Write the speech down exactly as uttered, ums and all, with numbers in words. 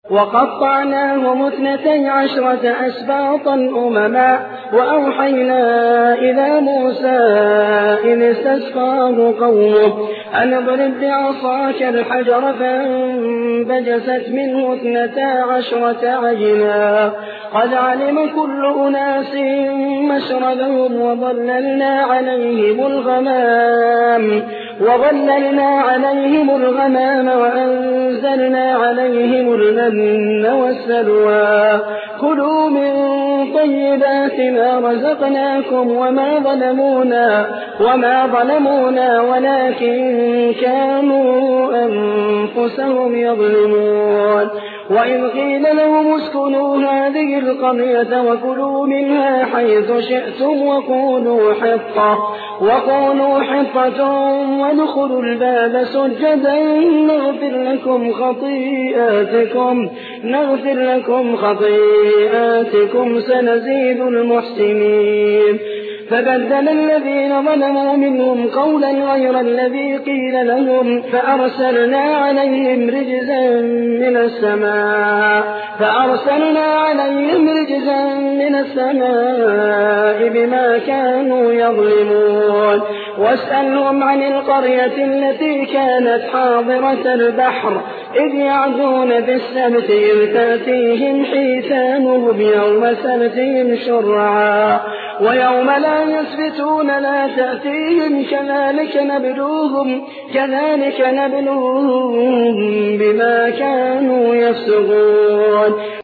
وقطعناهم اثنتي عشرة أسباطا أمما وأوحينا إلى موسى إذ استسقاه قومه أن اضرب بعصاك الحجر فانبجست منه اثنتا عشرة عجلا قد علم كل أناس مشربهم وظللنا عليهم الغمام وظللنا عليهم الغمام وأنزلنا عليهم المن والسلوى كلوا من طيبات ما رزقناكم وما ظلمونا وما ظلمونا ولكن كانوا أنفسهم يظلمون وإذ قيل لهم اسكنوا هذه القرية وكلوا منها حيث شئتم وقولوا حطة وقولوا حطة وادخلوا الباب سجدا نغفر لكم خطيئاتكم نغفر لكم خطيئاتكم سنزيد المحسنين فبدل الذين ظلموا منهم قولا غير الذي قيل لهم فأرسلنا عليهم رجزا من السماء فأرسلنا عليهم رجزا من السماء بما كانوا يظلمون واسألهم عن القرية التي كانت حاضرة البحر إذ يعدون في السبت إذ تأتيهم حيتانهم يوم سبتهم شرعا ويوم لا يسبتون لا تأتيهم كذلك نبلوهم كذلك نبلوهم بما كانوا يفسقون